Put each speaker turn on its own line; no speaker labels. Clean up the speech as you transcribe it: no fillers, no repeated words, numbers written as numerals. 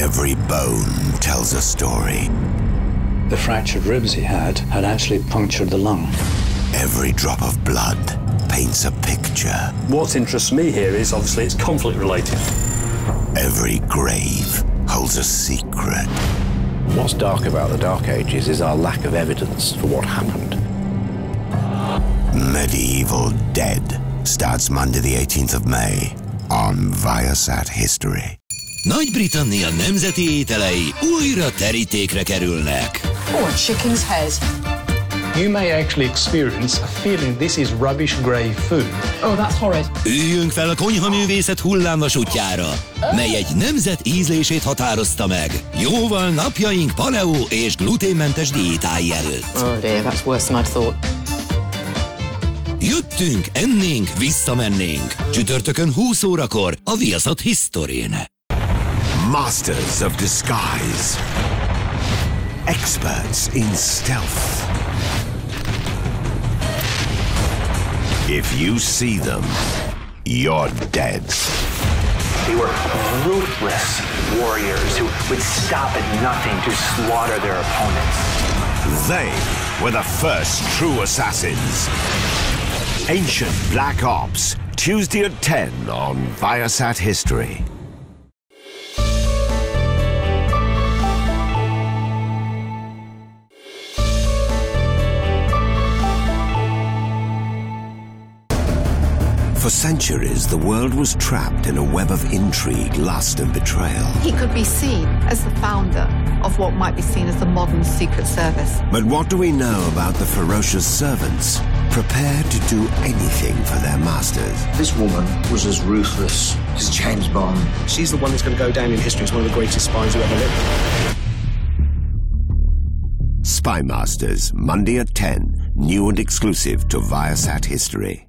Every bone tells a story.
The fractured ribs he had actually punctured the lung.
Every drop of blood paints a picture.
What interests me here is obviously it's conflict related.
Every grave holds a secret.
What's dark about the Dark Ages is our lack of evidence for what happened.
Medieval Dead starts Monday the 18th of May on Viasat History.
Nagy-Britannia nemzeti ételei újra terítékre kerülnek.
Oh, a chicken's head.
You may actually experience a feeling this is rubbish grey food.
Oh, that's horrid.
Üljünk fel a konyhaművészet hullámvasútjára, mely egy nemzet ízlését határozta meg, jóval napjaink paleo és gluténmentes diétái előtt.
Oh dear, that's worse than I'd thought.
Jöttünk, ennénk, visszamennénk. Csütörtökön 20 órakor a Viaszat Historin.
Masters of disguise. Experts in stealth. If you see them, you're dead.
They were ruthless warriors who would stop at nothing to slaughter their opponents.
They were the first true assassins. Ancient Black Ops, Tuesday at 10 on Viasat History. For centuries, the world was trapped in a web of intrigue, lust, and betrayal.
He could be seen as the founder of what might be seen as the modern Secret Service.
But what do we know about the ferocious servants, prepared to do anything for their masters?
This woman was as ruthless as James Bond.
She's the one that's going to go down in history as one of the greatest spies who ever lived.
Spy Masters, Monday at 10, new and exclusive to Viasat History.